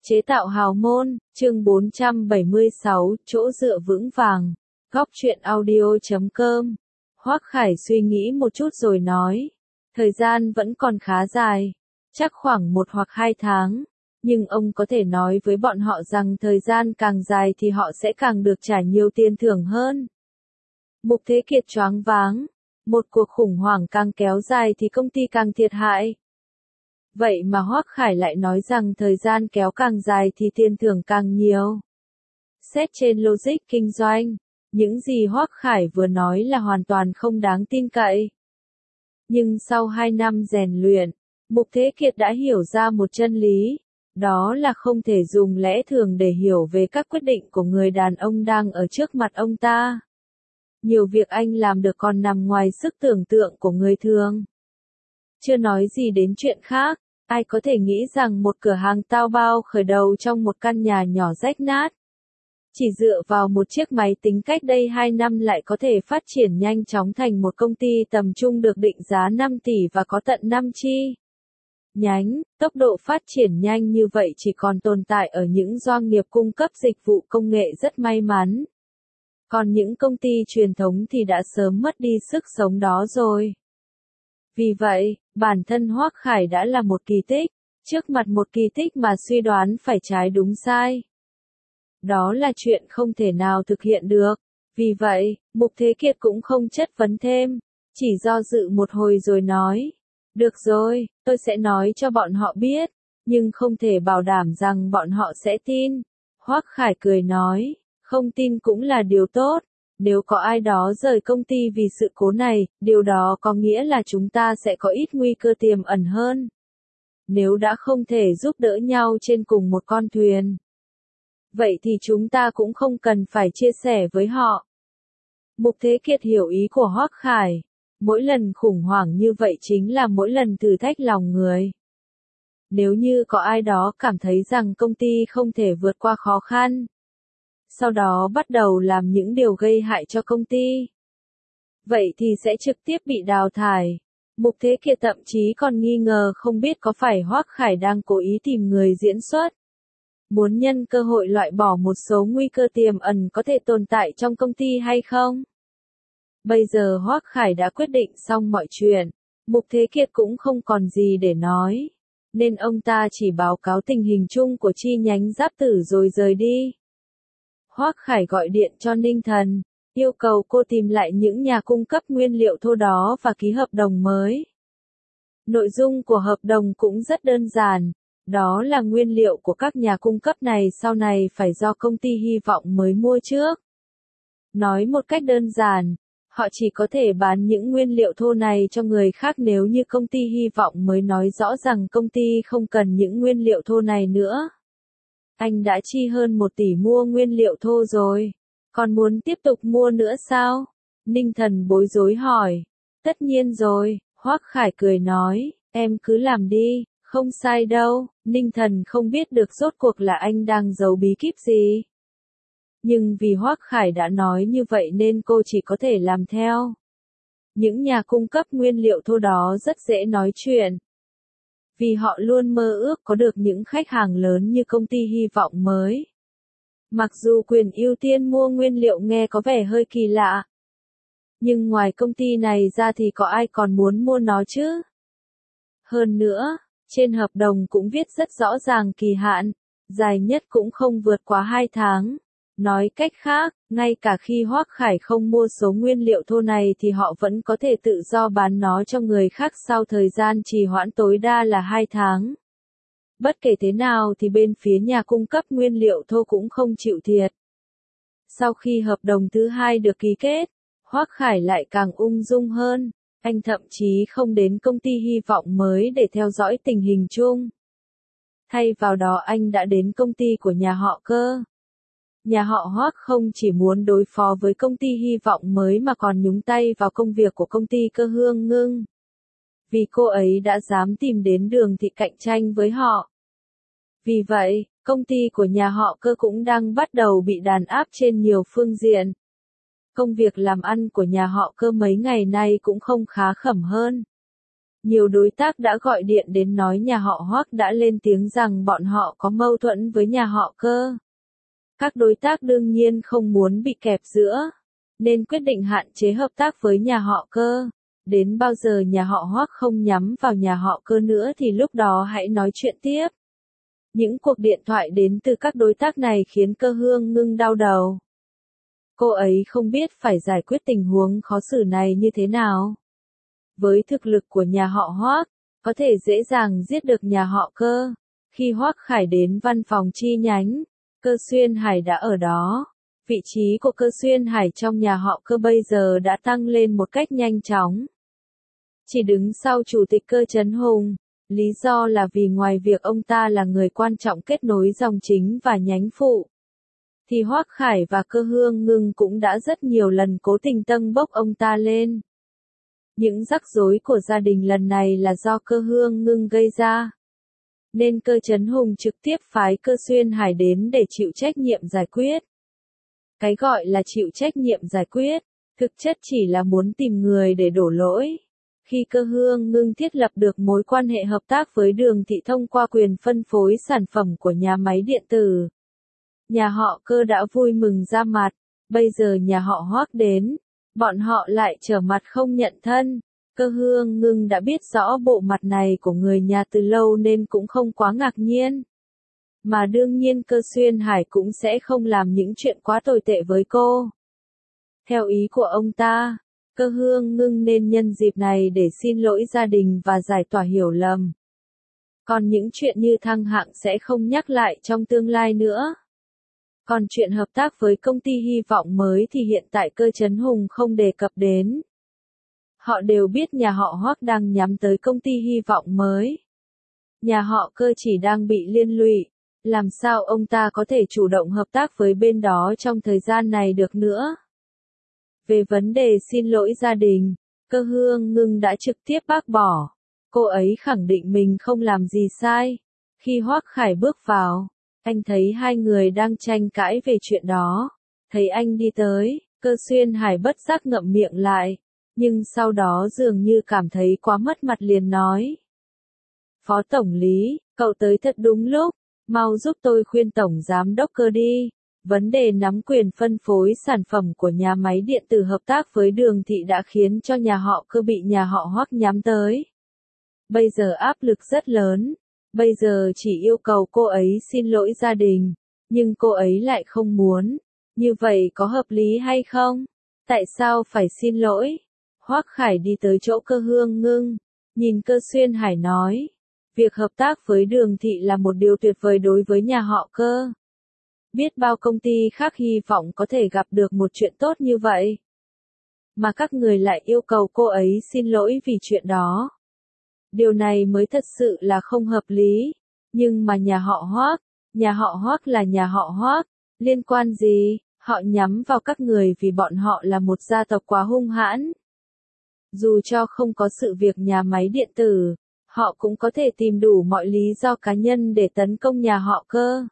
Chế tạo hào môn, chương 476, chỗ dựa vững vàng. Góc truyện audio.com. Hoắc Khải suy nghĩ một chút rồi nói. Thời gian vẫn còn khá dài. Chắc khoảng 1 hoặc 2 tháng. Nhưng ông có thể nói với bọn họ rằng thời gian càng dài thì họ sẽ càng được trả nhiều tiền thưởng hơn. Mục Thế Kiệt choáng váng. Một cuộc khủng hoảng càng kéo dài thì công ty càng thiệt hại. Vậy mà Hoắc Khải lại nói rằng thời gian kéo càng dài thì tiền thưởng càng nhiều. Xét trên logic kinh doanh, những gì Hoắc Khải vừa nói là hoàn toàn không đáng tin cậy. Nhưng sau 2 năm rèn luyện, Mục Thế Kiệt đã hiểu ra một chân lý, đó là không thể dùng lẽ thường để hiểu về các quyết định của người đàn ông đang ở trước mặt ông ta. Nhiều việc anh làm được còn nằm ngoài sức tưởng tượng của người thường. Chưa nói gì đến chuyện khác, ai có thể nghĩ rằng một cửa hàng tao bao khởi đầu trong một căn nhà nhỏ rách nát. Chỉ dựa vào một chiếc máy tính cách đây 2 năm lại có thể phát triển nhanh chóng thành một công ty tầm trung được định giá 5 tỷ và có tận 5 chi nhánh. Tốc độ phát triển nhanh như vậy chỉ còn tồn tại ở những doanh nghiệp cung cấp dịch vụ công nghệ rất may mắn. Còn những công ty truyền thống thì đã sớm mất đi sức sống đó rồi. Vì vậy, bản thân Hoắc Khải đã là một kỳ tích, trước mặt một kỳ tích mà suy đoán phải trái đúng sai. Đó là chuyện không thể nào thực hiện được. Vì vậy, Mục Thế Kiệt cũng không chất vấn thêm, chỉ do dự một hồi rồi nói. Được rồi, tôi sẽ nói cho bọn họ biết, nhưng không thể bảo đảm rằng bọn họ sẽ tin. Hoắc Khải cười nói, không tin cũng là điều tốt. Nếu có ai đó rời công ty vì sự cố này, điều đó có nghĩa là chúng ta sẽ có ít nguy cơ tiềm ẩn hơn. Nếu đã không thể giúp đỡ nhau trên cùng một con thuyền, vậy thì chúng ta cũng không cần phải chia sẻ với họ. Mục Thế Kiệt hiểu ý của Hoắc Khải. Mỗi lần khủng hoảng như vậy chính là mỗi lần thử thách lòng người. Nếu như có ai đó cảm thấy rằng công ty không thể vượt qua khó khăn, sau đó bắt đầu làm những điều gây hại cho công ty, vậy thì sẽ trực tiếp bị đào thải. Mục Thế Kiệt thậm chí còn nghi ngờ không biết có phải Hoắc Khải đang cố ý tìm người diễn xuất, muốn nhân cơ hội loại bỏ một số nguy cơ tiềm ẩn có thể tồn tại trong công ty hay không. Bây giờ Hoắc Khải đã quyết định xong mọi chuyện, Mục Thế Kiệt cũng không còn gì để nói, nên ông ta chỉ báo cáo tình hình chung của chi nhánh Giáp Tử rồi rời đi. Hoắc Khải gọi điện cho Ninh Thần, yêu cầu cô tìm lại những nhà cung cấp nguyên liệu thô đó và ký hợp đồng mới. Nội dung của hợp đồng cũng rất đơn giản, đó là nguyên liệu của các nhà cung cấp này sau này phải do công ty Hy vọng mới mua trước. Nói một cách đơn giản, họ chỉ có thể bán những nguyên liệu thô này cho người khác nếu như công ty Hy vọng mới nói rõ rằng công ty không cần những nguyên liệu thô này nữa. Anh đã chi hơn 1 tỷ mua nguyên liệu thô rồi, còn muốn tiếp tục mua nữa sao? Ninh Thần bối rối hỏi. Tất nhiên rồi, Hoắc Khải cười nói, em cứ làm đi, không sai đâu. Ninh Thần không biết được rốt cuộc là anh đang giấu bí kíp gì. Nhưng vì Hoắc Khải đã nói như vậy nên cô chỉ có thể làm theo. Những nhà cung cấp nguyên liệu thô đó rất dễ nói chuyện. Vì họ luôn mơ ước có được những khách hàng lớn như công ty Hy vọng mới. Mặc dù quyền ưu tiên mua nguyên liệu nghe có vẻ hơi kỳ lạ. Nhưng ngoài công ty này ra thì có ai còn muốn mua nó chứ? Hơn nữa, trên hợp đồng cũng viết rất rõ ràng kỳ hạn, dài nhất cũng không vượt quá 2 tháng. Nói cách khác, ngay cả khi Hoắc Khải không mua số nguyên liệu thô này thì họ vẫn có thể tự do bán nó cho người khác sau thời gian trì hoãn tối đa là 2 tháng. Bất kể thế nào thì bên phía nhà cung cấp nguyên liệu thô cũng không chịu thiệt. Sau khi hợp đồng thứ 2 được ký kết, Hoắc Khải lại càng ung dung hơn, anh thậm chí không đến công ty Hy vọng mới để theo dõi tình hình chung. Thay vào đó anh đã đến công ty của nhà họ Cơ. Nhà họ Hoắc không chỉ muốn đối phó với công ty Hy vọng mới mà còn nhúng tay vào công việc của công ty Cơ Hương Ngưng. Vì cô ấy đã dám tìm đến Đường Thị cạnh tranh với họ. Vì vậy, công ty của nhà họ Cơ cũng đang bắt đầu bị đàn áp trên nhiều phương diện. Công việc làm ăn của nhà họ Cơ mấy ngày nay cũng không khá khẩm hơn. Nhiều đối tác đã gọi điện đến nói nhà họ Hoắc đã lên tiếng rằng bọn họ có mâu thuẫn với nhà họ Cơ. Các đối tác đương nhiên không muốn bị kẹp giữa, nên quyết định hạn chế hợp tác với nhà họ Cơ. Đến bao giờ nhà họ Hoắc không nhắm vào nhà họ Cơ nữa thì lúc đó hãy nói chuyện tiếp. Những cuộc điện thoại đến từ các đối tác này khiến Cơ Hương Ngưng đau đầu. Cô ấy không biết phải giải quyết tình huống khó xử này như thế nào. Với thực lực của nhà họ Hoắc, có thể dễ dàng giết được nhà họ Cơ. Khi Hoắc Khải đến văn phòng chi nhánh, Cơ Xuyên Hải đã ở đó. Vị trí của Cơ Xuyên Hải trong nhà họ Cơ bây giờ đã tăng lên một cách nhanh chóng. Chỉ đứng sau chủ tịch Cơ Chấn Hùng, lý do là vì ngoài việc ông ta là người quan trọng kết nối dòng chính và nhánh phụ, thì Hoắc Khải và Cơ Hương Ngưng cũng đã rất nhiều lần cố tình tâng bốc ông ta lên. Những rắc rối của gia đình lần này là do Cơ Hương Ngưng gây ra. Nên Cơ Chấn Hùng trực tiếp phái Cơ Xuyên Hải đến để chịu trách nhiệm giải quyết. Cái gọi là chịu trách nhiệm giải quyết, thực chất chỉ là muốn tìm người để đổ lỗi. Khi Cơ Hương Ngưng thiết lập được mối quan hệ hợp tác với Đường Thị thông qua quyền phân phối sản phẩm của nhà máy điện tử, nhà họ Cơ đã vui mừng ra mặt. Bây giờ nhà họ Hoắc đến, bọn họ lại trở mặt không nhận thân. Cơ Hương Ngưng đã biết rõ bộ mặt này của người nhà từ lâu nên cũng không quá ngạc nhiên. Mà đương nhiên Cơ Xuyên Hải cũng sẽ không làm những chuyện quá tồi tệ với cô. Theo ý của ông ta, Cơ Hương Ngưng nên nhân dịp này để xin lỗi gia đình và giải tỏa hiểu lầm. Còn những chuyện như thăng hạng sẽ không nhắc lại trong tương lai nữa. Còn chuyện hợp tác với công ty hy vọng mới thì hiện tại Cơ Chấn Hùng không đề cập đến. Họ đều biết nhà họ Hoắc đang nhắm tới công ty hy vọng mới. Nhà họ Cơ chỉ đang bị liên lụy, làm sao ông ta có thể chủ động hợp tác với bên đó trong thời gian này được nữa. Về vấn đề xin lỗi gia đình, Cơ Hương Ngưng đã trực tiếp bác bỏ. Cô ấy khẳng định mình không làm gì sai. Khi Hoắc Khải bước vào, anh thấy hai người đang tranh cãi về chuyện đó. Thấy anh đi tới, Cơ Xuyên Hải bất giác ngậm miệng lại. Nhưng sau đó dường như cảm thấy quá mất mặt liền nói. Phó Tổng Lý, cậu tới thật đúng lúc. Mau giúp tôi khuyên Tổng Giám đốc Cơ đi. Vấn đề nắm quyền phân phối sản phẩm của nhà máy điện tử hợp tác với Đường Thị đã khiến cho nhà họ Cơ bị nhà họ Hoắc nhắm tới. Bây giờ áp lực rất lớn. Bây giờ chỉ yêu cầu cô ấy xin lỗi gia đình. Nhưng cô ấy lại không muốn. Như vậy có hợp lý hay không? Tại sao phải xin lỗi? Hoắc Khải đi tới chỗ Cơ Hương Ngưng. Nhìn Cơ Xuyên Hải nói. Việc hợp tác với Đường Thị là một điều tuyệt vời đối với nhà họ Cơ. Biết bao công ty khác hy vọng có thể gặp được một chuyện tốt như vậy. Mà các người lại yêu cầu cô ấy xin lỗi vì chuyện đó. Điều này mới thật sự là không hợp lý. Nhưng mà nhà họ Hoắc là nhà họ Hoắc, liên quan gì? Họ nhắm vào các người vì bọn họ là một gia tộc quá hung hãn. Dù cho không có sự việc nhà máy điện tử, họ cũng có thể tìm đủ mọi lý do cá nhân để tấn công nhà họ Cơ.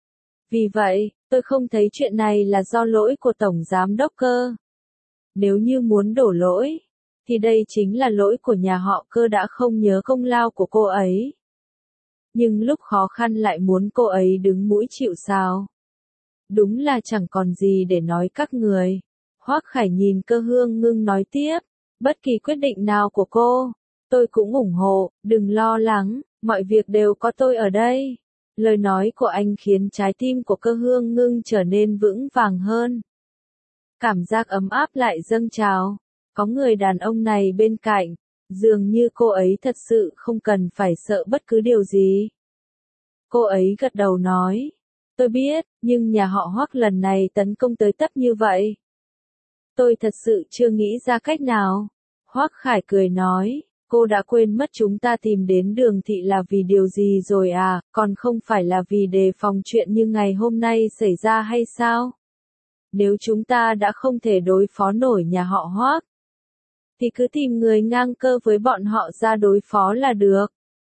Vì vậy, tôi không thấy chuyện này là do lỗi của Tổng Giám đốc Cơ. Nếu như muốn đổ lỗi, thì đây chính là lỗi của nhà họ Cơ đã không nhớ công lao của cô ấy. Nhưng lúc khó khăn lại muốn cô ấy đứng mũi chịu sào. Đúng là chẳng còn gì để nói các người. Hoắc Khải nhìn Cơ Hương Ngưng nói tiếp, bất kỳ quyết định nào của cô, tôi cũng ủng hộ, đừng lo lắng, mọi việc đều có tôi ở đây. Lời nói của anh khiến trái tim của Cơ Hương Ngưng trở nên vững vàng hơn. Cảm giác ấm áp lại dâng trào. Có người đàn ông này bên cạnh, dường như cô ấy thật sự không cần phải sợ bất cứ điều gì. Cô ấy gật đầu nói, tôi biết, nhưng nhà họ Hoắc lần này tấn công tới tấp như vậy. Tôi thật sự chưa nghĩ ra cách nào. Hoắc Khải cười nói, cô đã quên mất chúng ta tìm đến Đường Thị là vì điều gì rồi à, còn không phải là vì đề phòng chuyện như ngày hôm nay xảy ra hay sao? Nếu chúng ta đã không thể đối phó nổi nhà họ Hoắc, thì cứ tìm người ngang cơ với bọn họ ra đối phó là được.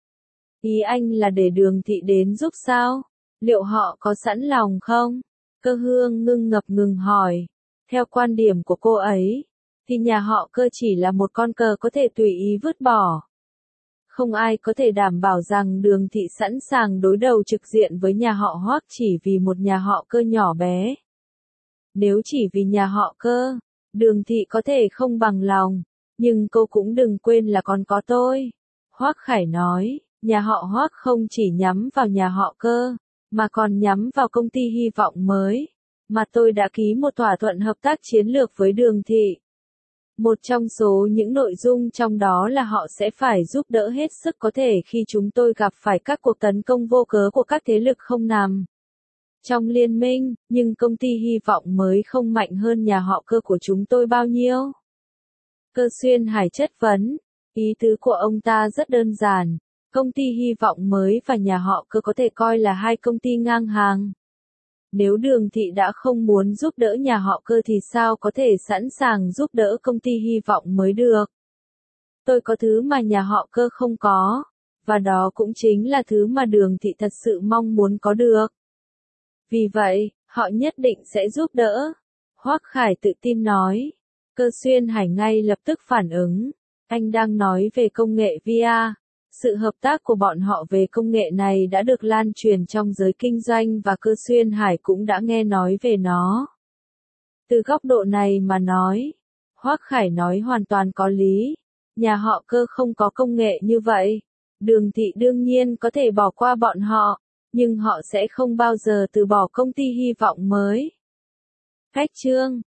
Ý anh là để Đường Thị đến giúp sao? Liệu họ có sẵn lòng không? Cơ Hương Ngưng ngập ngừng hỏi. Theo quan điểm của cô ấy, thì nhà họ Cơ chỉ là một con cờ có thể tùy ý vứt bỏ. Không ai có thể đảm bảo rằng Đường Thị sẵn sàng đối đầu trực diện với nhà họ Hoắc chỉ vì một nhà họ Cơ nhỏ bé. Nếu chỉ vì nhà họ Cơ, Đường Thị có thể không bằng lòng, nhưng cô cũng đừng quên là còn có tôi. Hoắc Khải nói, nhà họ Hoắc không chỉ nhắm vào nhà họ Cơ, mà còn nhắm vào công ty hy vọng mới, mà tôi đã ký một thỏa thuận hợp tác chiến lược với Đường Thị. Một trong số những nội dung trong đó là họ sẽ phải giúp đỡ hết sức có thể khi chúng tôi gặp phải các cuộc tấn công vô cớ của các thế lực không nằm trong liên minh, nhưng công ty hy vọng mới không mạnh hơn nhà họ Cơ của chúng tôi bao nhiêu. Cơ Xuyên Hải chất vấn, ý tứ của ông ta rất đơn giản, công ty hy vọng mới và nhà họ Cơ có thể coi là hai công ty ngang hàng. Nếu Đường Thị đã không muốn giúp đỡ nhà họ Cơ thì sao có thể sẵn sàng giúp đỡ công ty hy vọng mới được? Tôi có thứ mà nhà họ Cơ không có, và đó cũng chính là thứ mà Đường Thị thật sự mong muốn có được. Vì vậy, họ nhất định sẽ giúp đỡ. Hoắc Khải tự tin nói. Cơ Xuyên Hải ngay lập tức phản ứng. Anh đang nói về công nghệ VR. Sự hợp tác của bọn họ về công nghệ này đã được lan truyền trong giới kinh doanh và Cơ Xuyên Hải cũng đã nghe nói về nó. Từ góc độ này mà nói, Hoắc Khải nói hoàn toàn có lý. Nhà họ Cơ không có công nghệ như vậy. Đường Thị đương nhiên có thể bỏ qua bọn họ, nhưng họ sẽ không bao giờ từ bỏ công ty hy vọng mới. Khách chương